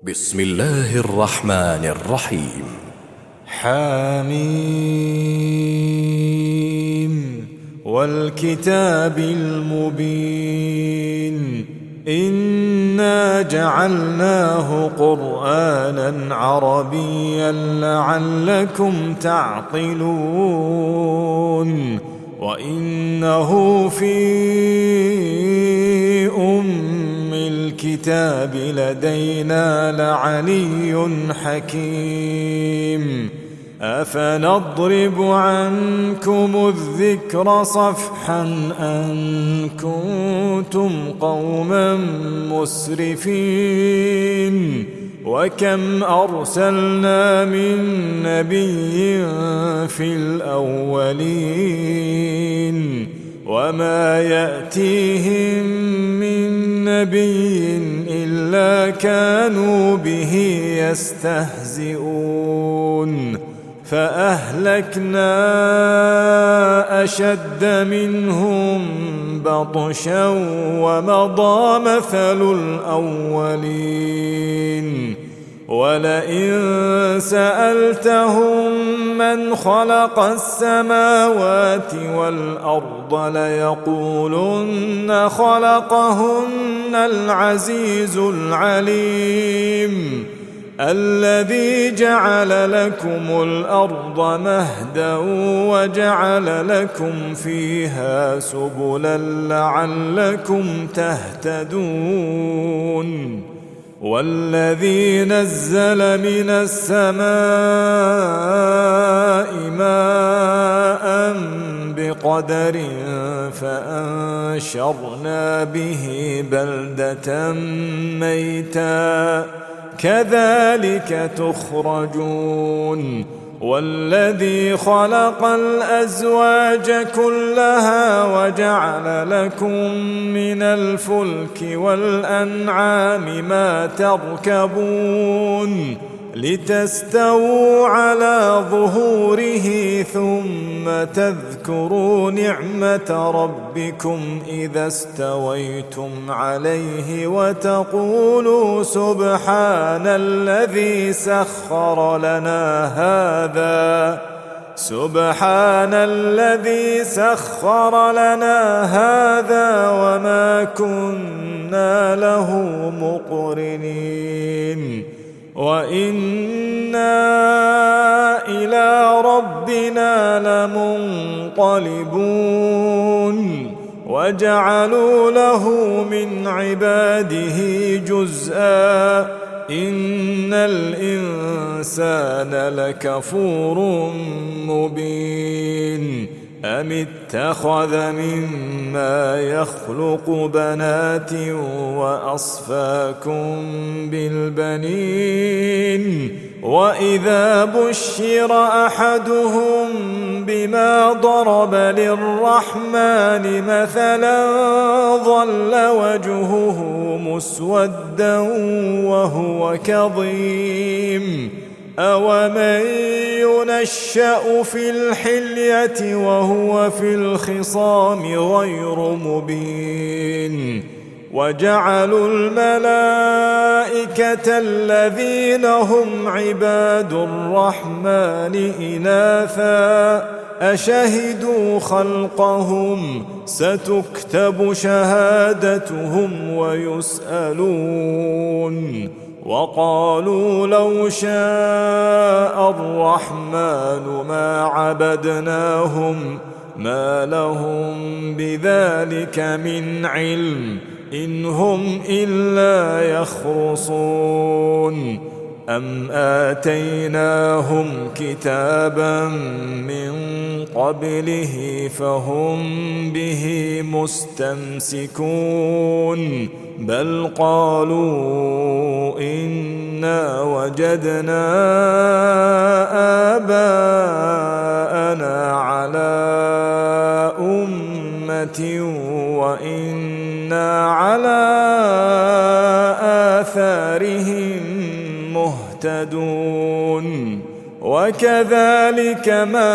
بسم الله الرحمن الرحيم. حميم والكتاب المبين إنا جعلناه قرآنا عربيا لعلكم تعقلون وإنه في الكتاب لدينا لعلي حكيم أفنضرب عنكم الذكر صفحا أن كنتم قوما مسرفين وكم أرسلنا من نبي في الأولين وما يأتيهم من نبي إلا كانوا به يستهزئون فأهلكنا أشد منهم بطشا ومضى مثل الأولين ولئن سألتهم من خلق السماوات والأرض ليقولن خلقهن العزيز العليم الذي جعل لكم الأرض مهدا وجعل لكم فيها سبلا لعلكم تهتدون والذي نزل من السماء ماء بقدر فأنشرنا به بلدة ميتا كذلك تخرجون والذي خلق الأزواج كلها وجعل لكم من الفلك والأنعام ما تركبون لتستووا على ظهوره ثم تذكروا نعمة ربكم إذا استويتم عليه وتقولوا سبحان الذي سخر لنا هذا وما كنا له مقرنين وإنا إلى ربنا لمنقلبون وجعلوا له من عباده جزءا إن الإنسان لكفور مبين أم اتخذ مما يخلق بنات وأصفاكم بالبنين وإذا بشر أحدهم بما ضرب للرحمن مثلا ظل وجهه مسودا وهو كظيم أومن ينشأ في الحلية وهو في الخصام غير مبين وجعلوا الملائكة الذين هم عباد الرحمن إناثا أشهدوا خلقهم ستكتب شهادتهم ويسألون وقالوا لو شاء الرحمن ما عبدناهم ما لهم بذلك من علم إن هم إلا يخرصون أم آتيناهم كتابا من قبله فهم به مستمسكون بل قالوا إنا وجدنا آباءنا على أمة وإنا على آثارهم مهتدون وكذلك ما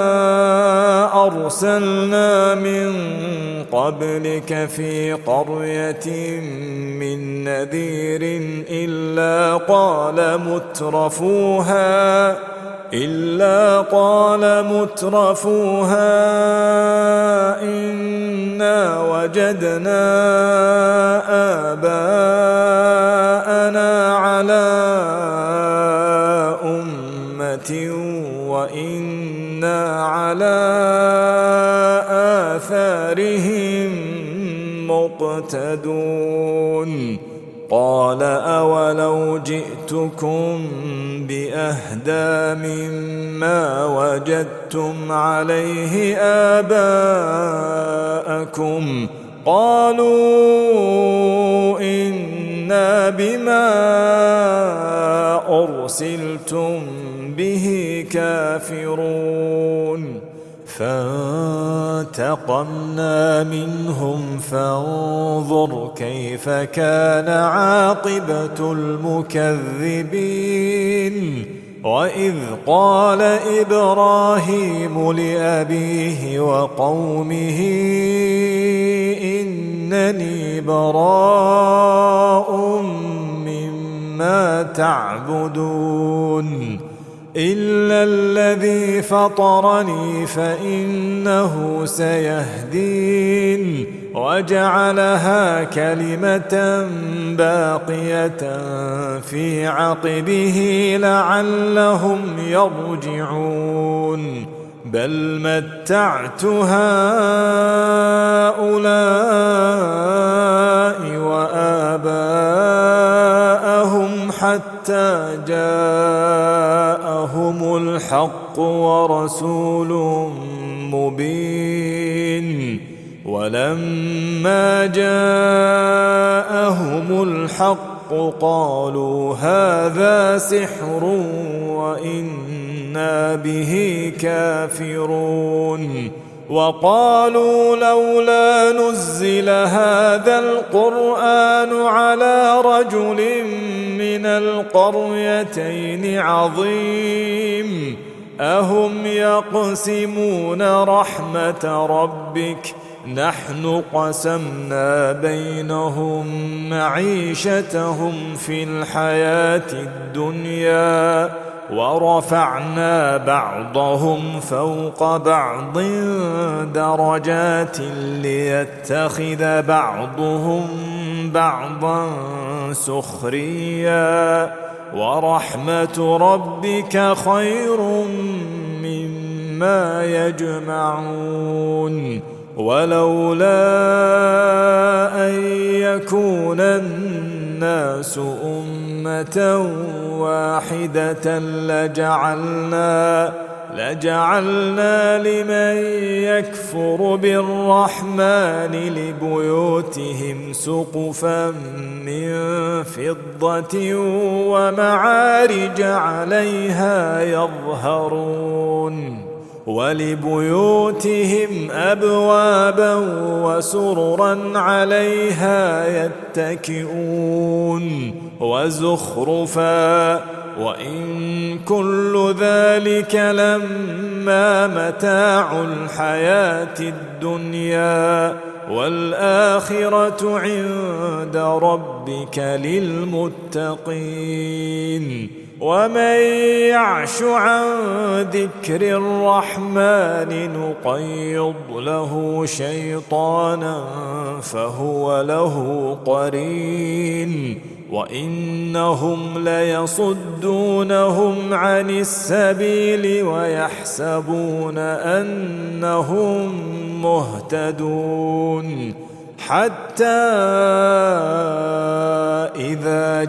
أرسلنا من قبلك في قرية من نذير إلا قال مترفوها إنا وجدنا آباءنا على أمة وإنا على آثارهم مقتدون قال أولو جئتكم بأهدى مما وجدتم عليه آباءكم قالوا إنا بما أرسلتم به كافرون فانتقمنا منهم فانظر كيف كان عاقبة المكذبين وإذ قال إبراهيم لأبيه وقومه إنني براء مما تعبدون إلا الذي فطرني فإنه سيهدين وجعلها كلمة باقية في عقبه لعلهم يرجعون بل متعت هؤلاء وآباءهم حتى جاءهم الحق ورسول مبين ولما جاءهم الحق قالوا هذا سحر وإنا به كافرون وقالوا لولا نزل هذا القرآن على رجل من القريتين عظيم أهم يقسمون رحمة ربك نحن قسمنا بينهم معيشتهم في الحياة الدنيا ورفعنا بعضهم فوق بعض درجات ليتخذ بعضهم بعضا سخريا ورحمة ربك خير مما يجمعون ولولا أن يكون الناس أمة واحدة لجعلنا لمن يكفر بالرحمن لبيوتهم سقفا من فضة ومعارج عليها يظهرون ولبيوتهم أبوابا وسررا عليها يتكئون وزخرفا وإن كل ذلك لما متاع الحياة الدنيا والآخرة عند ربك للمتقين ومن يعش عن ذكر الرحمن نقيض له شيطانا فهو له قرين وإنهم ليصدونهم عن السبيل ويحسبون أنهم مهتدون حتى إذا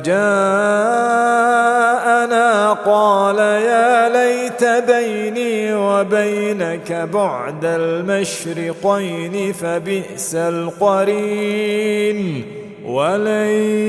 جاءنا قال يا ليت بيني وبينك بعد المشرقين فبئس القرين ولن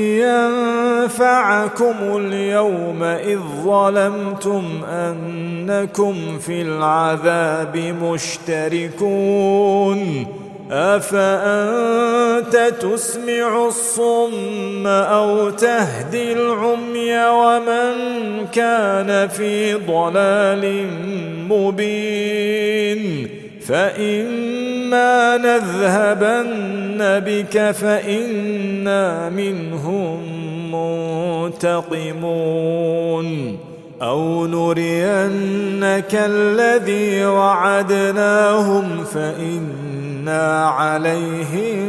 ينفعكم اليوم إذ ظلمتم أنكم في العذاب مشتركون أفأنت تسمع الصم أو تهدي العمي ومن كان في ضلال مبين فإما نذهبن بك فإنا منهم منتقمون أو نرينك الذي وعدناهم فإنا عليهم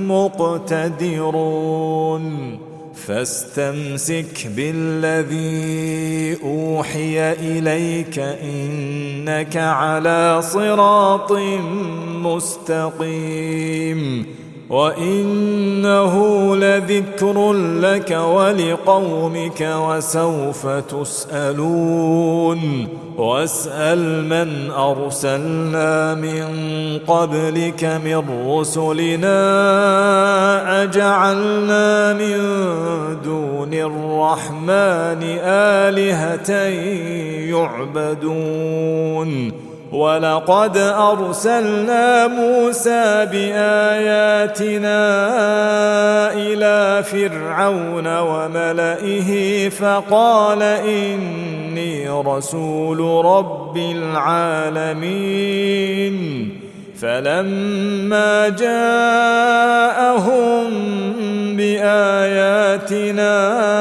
مقتدرون فاستمسك بالذي أوحي إليك إنك على صراط مستقيم وإنه لذكر لك ولقومك وسوف تسألون واسأل من أرسلنا من قبلك من رسلنا أجعلنا من دون الرحمن آلهة يعبدون ولقد أرسلنا موسى بآياتنا إلى فرعون وملئه فقال إني رسول رب العالمين فلما جاءهم بآياتنا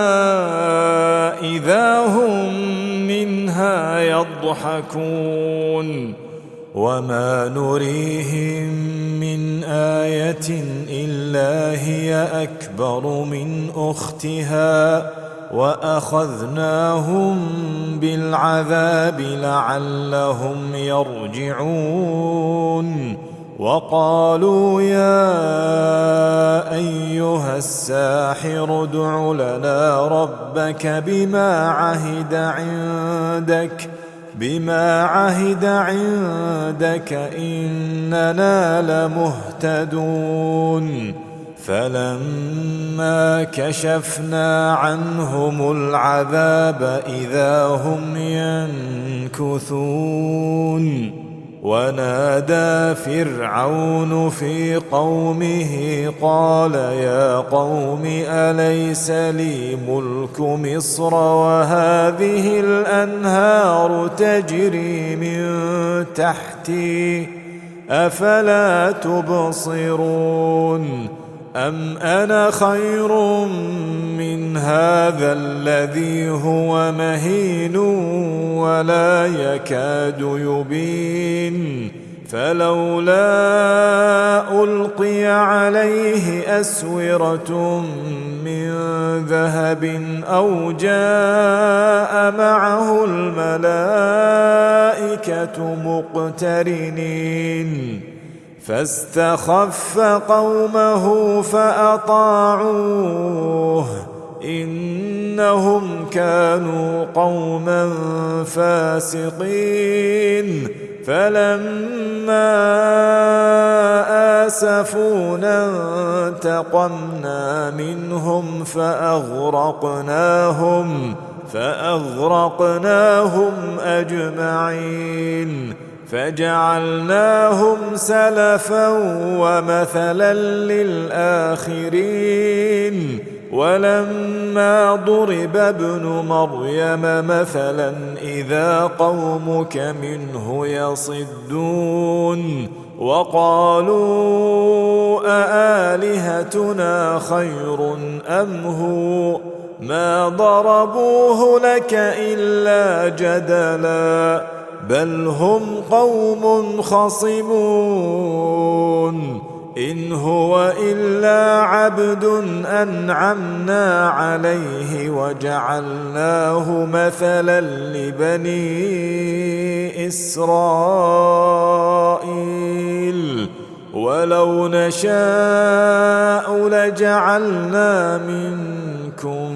إذا هم منها يضحكون وما نريهم من آية إلا هي أكبر من أختها وأخذناهم بالعذاب لعلهم يرجعون وقالوا يا أيها الساحر ادع لنا ربك بما عهد عندك إننا لمهتدون فلما كشفنا عنهم العذاب إذا هم ينكثون ونادى فرعون في قومه قال يا قوم أليس لي ملك مصر وهذه الأنهار تجري من تحتي أفلا تبصرون أم أنا خير من هذا الذي هو مهين ولا يكاد يبين فلولا ألقي عليه أسورة من ذهب أو جاء معه الملائكة مقترنين فاستخف قومه فأطاعوه إنهم كانوا قوما فاسقين فلما آسفونا انتقمنا منهم فأغرقناهم أجمعين فجعلناهم سلفا ومثلا للآخرين ولما ضرب ابن مريم مثلا إذا قومك منه يصدون وقالوا أآلهتنا خير أم هو ما ضربوه لك إلا جدلا بل هم قوم خصمون إن هو إلا عبد أنعمنا عليه وجعلناه مثلا لبني إسرائيل ولو نشاء لجعلنا منكم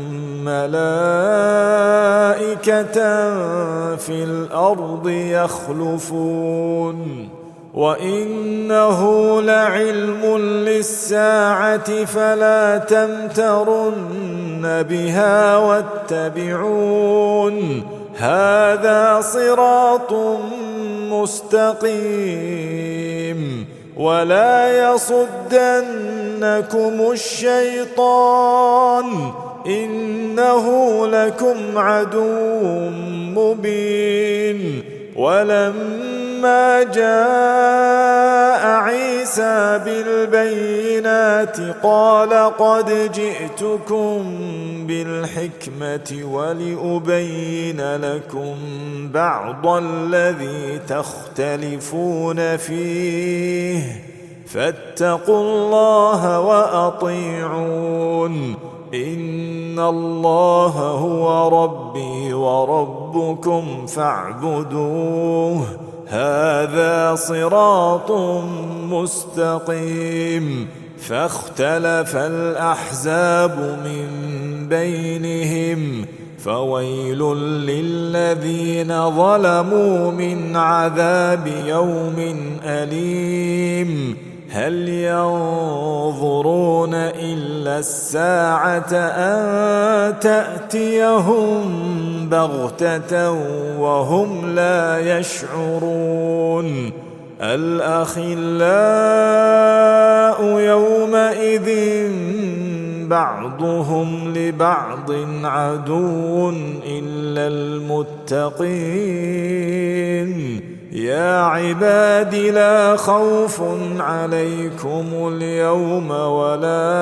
ملائكة في الأرض يخلفون وإنه لعلم للساعة فلا تمترن بها واتبعون هذا صراط مستقيم ولا يصدنكم الشيطان إنه لكم عدو مبين. ولما جاء عيسى بالبينات قال قد جئتكم بالحكمة ولأبين لكم بعض الذي تختلفون فيه فاتقوا الله وأطيعون إن الله هو ربي وربكم فاعبدوه هذا صراط مستقيم. فاختلف الأحزاب من بينهم فويل للذين ظلموا من عذاب يوم أليم. هل ينظرون إلا الساعة أن تأتيهم بغتة وهم لا يشعرون. الأخلاء يومئذ بعضهم لبعض عدو إلا المتقين. يا عباد لا خوف عليكم اليوم ولا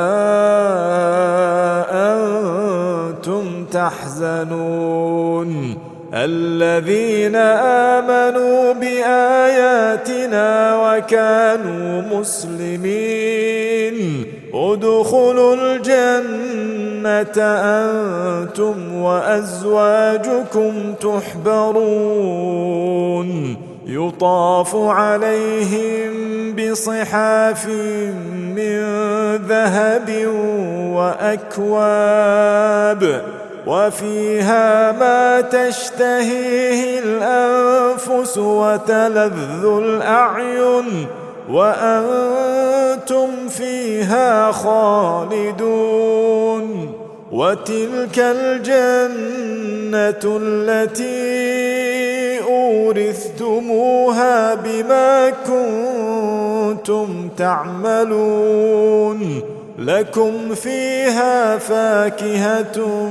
أنتم تحزنون الذين آمنوا بآياتنا وكانوا مسلمين ادخلوا الجنة أنتم وأزواجكم تحبرون يطاف عليهم بصحاف من ذهب وأكواب وفيها ما تشتهيه الأنفس وتلذ الأعين وأنتم فيها خالدون. وتلك الجنة التي أورثتموها بما كنتم تعملون لكم فيها فاكهة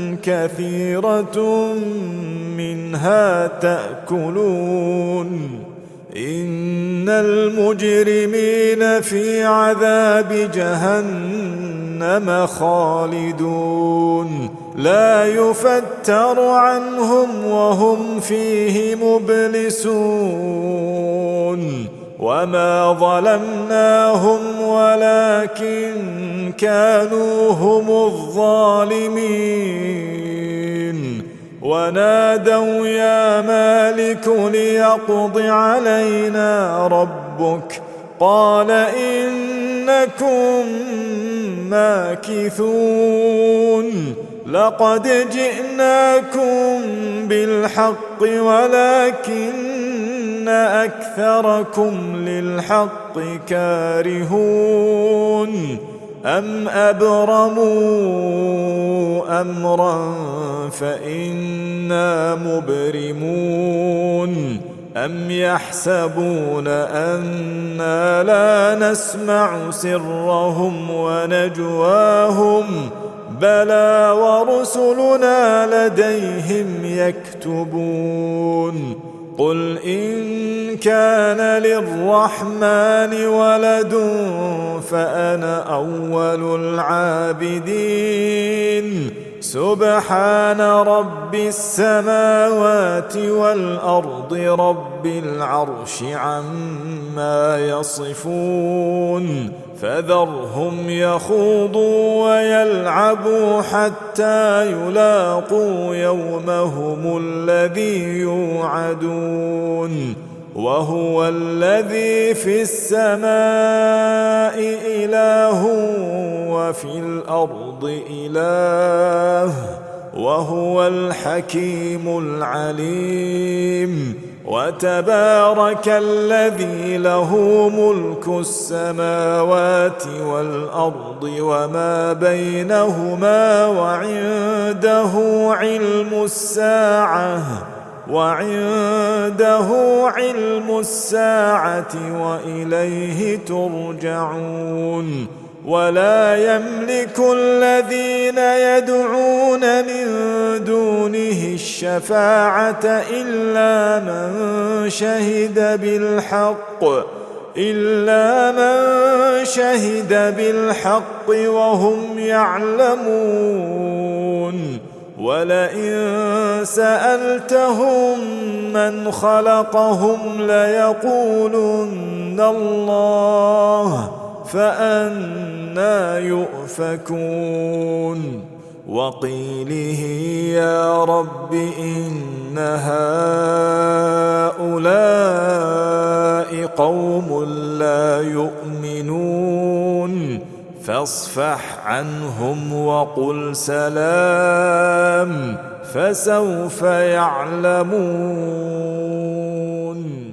كثيرة منها تأكلون. إن المجرمين في عذاب جهنم خالدون لا يفتر عنهم وهم فيه مبلسون. وما ظلمناهم ولكن كانوا هم الظالمين. ونادوا يا مالك ليقض علينا ربك قال إنكم ماكثون. لقد جئناكم بالحق ولكن أكثركم للحق كارهون. أم أبرموا أمرا فإنا مبرمون. أم يحسبون أنا لا نسمع سرهم ونجواهم بلى ورسلنا لديهم يكتبون. قل إن كان للرحمن ولد فأنا أول العابدين. سبحان رب السماوات والأرض رب العرش عما يصفون. فذرهم يخوضوا ويلعبوا حتى يلاقوا يومهم الذي يوعدون. وهو الذي في السماء إله وفي الأرض إله وهو الحكيم العليم. وتبارك الذي له ملك السماوات والأرض وما بينهما وعنده علم الساعة وعنده علم الساعة وإليه ترجعون ولا يملك الذين يدعون من دونه الشفاعة إلا من شهد بالحق وهم يعلمون ولئن سألتهم من خلقهم ليقولن الله فأنى يؤفكون وقيله يا رب إن هؤلاء قوم لا يؤمنون فاصفح عنهم وقل سلام فسوف يعلمون.